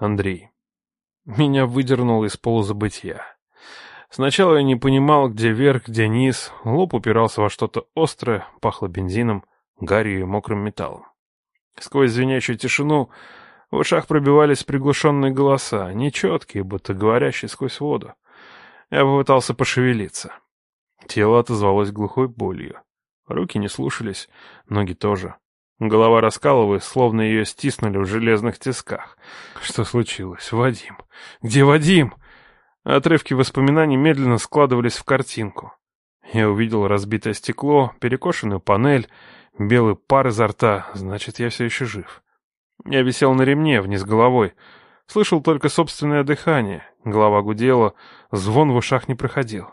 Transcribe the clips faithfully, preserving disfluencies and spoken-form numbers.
Андрей. Меня выдернуло из полузабытия. Сначала я не понимал, где верх, где низ, лоб упирался во что-то острое, пахло бензином, гарью и мокрым металлом. Сквозь звенящую тишину в ушах пробивались приглушенные голоса, нечеткие, будто говорящие сквозь воду. Я попытался пошевелиться. Тело отозвалось глухой болью. Руки не слушались, ноги тоже. Голова раскалывалась, словно ее стиснули в железных тисках. Что случилось? Вадим? Где Вадим? Отрывки воспоминаний медленно складывались в картинку. Я увидел разбитое стекло, перекошенную панель, белый пар изо рта, значит, я все еще жив. Я висел на ремне, вниз головой. Слышал только собственное дыхание. Голова гудела, звон в ушах не проходил.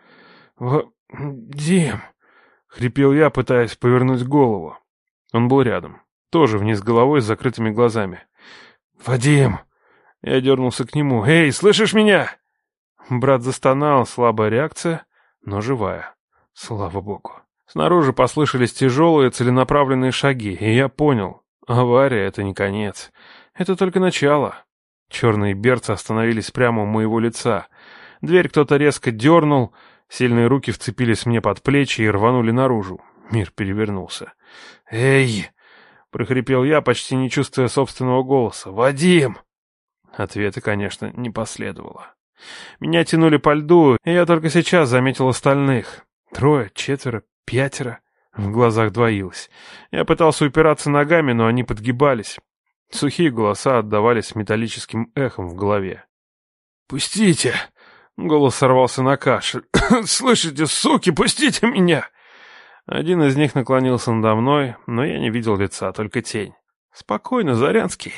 «Вадим!» — хрипел я, пытаясь повернуть голову. Он был рядом, тоже вниз головой с закрытыми глазами. «Вадим!» Я дернулся к нему. «Эй, слышишь меня?» Брат застонал, слабая реакция, но живая. Слава богу. Снаружи послышались тяжелые целенаправленные шаги, и я понял. Авария — это не конец. Это только начало. Черные берцы остановились прямо у моего лица. Дверь кто-то резко дернул, сильные руки вцепились мне под плечи и рванули наружу. Мир перевернулся. «Эй!» — прохрипел я, почти не чувствуя собственного голоса. «Вадим!» Ответа, конечно, не последовало. Меня тянули по льду, и я только сейчас заметил остальных. Трое, четверо, пятеро. В глазах двоилось. Я пытался упираться ногами, но они подгибались. Сухие голоса отдавались металлическим эхом в голове. «Пустите!» — голос сорвался на кашель. «Слышите, суки, пустите меня!» Один из них наклонился надо мной, но я не видел лица, только тень. «Спокойно, Зарянский».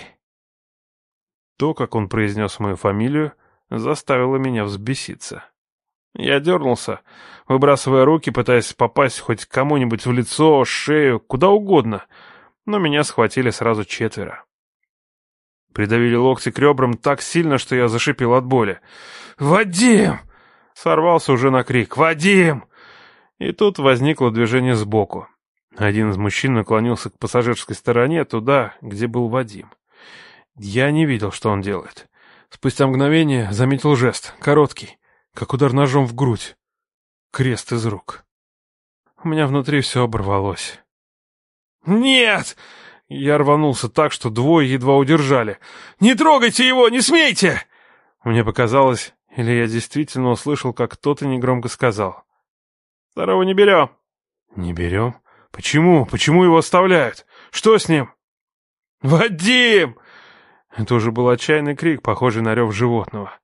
То, как он произнес мою фамилию, заставило меня взбеситься. Я дернулся, выбрасывая руки, пытаясь попасть хоть кому-нибудь в лицо, шею, куда угодно, но меня схватили сразу четверо. Придавили локти к ребрам так сильно, что я зашипел от боли. «Вадим!» — сорвался уже на крик. «Вадим!» И тут возникло движение сбоку. Один из мужчин наклонился к пассажирской стороне, туда, где был Вадим. Я не видел, что он делает. Спустя мгновение заметил жест, короткий, как удар ножом в грудь. Крест из рук. У меня внутри все оборвалось. «Нет!» Я рванулся так, что двое едва удержали. «Не трогайте его! Не смейте!» Мне показалось, или я действительно услышал, как кто-то негромко сказал. «Второго не берем». «Не берем? Почему? Почему его оставляют? Что с ним?» «Вадим!» Это уже был отчаянный крик, похожий на рев животного.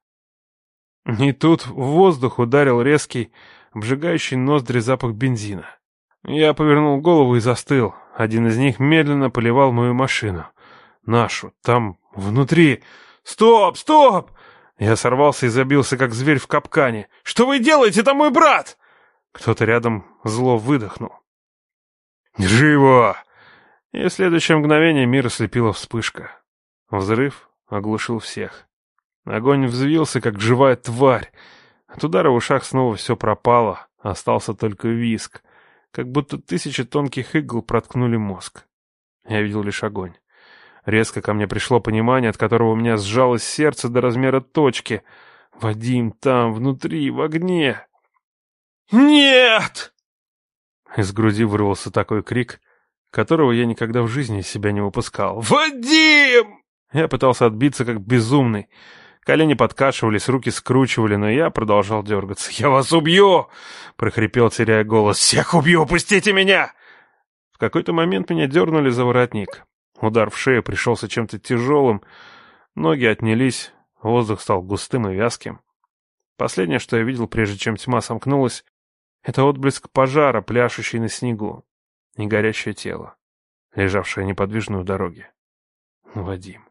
И тут в воздух ударил резкий, обжигающий ноздри запах бензина. Я повернул голову и застыл. Один из них медленно поливал мою машину. Нашу, там, внутри. «Стоп! Стоп!» Я сорвался и забился, как зверь в капкане. «Что вы делаете? Это мой брат!» Кто-то рядом зло выдохнул. «Держи его!» И в следующее мгновение мир ослепила вспышка. Взрыв оглушил всех. Огонь взвился, как живая тварь. От удара в ушах снова все пропало, остался только визг, как будто тысячи тонких игл проткнули мозг. Я видел лишь огонь. Резко ко мне пришло понимание, от которого у меня сжалось сердце до размера точки. Вадим там, внутри, в огне. «Нет!» Из груди вырвался такой крик, которого я никогда в жизни из себя не выпускал. «Вадим!» Я пытался отбиться, как безумный. Колени подкашивались, руки скручивали, но я продолжал дергаться. «Я вас убью!» — прохрипел, теряя голос. «Всех убью! Пустите меня!» В какой-то момент меня дернули за воротник. Удар в шею пришелся чем-то тяжелым. Ноги отнялись, воздух стал густым и вязким. Последнее, что я видел, прежде чем тьма сомкнулась, это отблеск пожара, пляшущий на снегу, и горящее тело, лежавшее неподвижно у дороги. Вадим.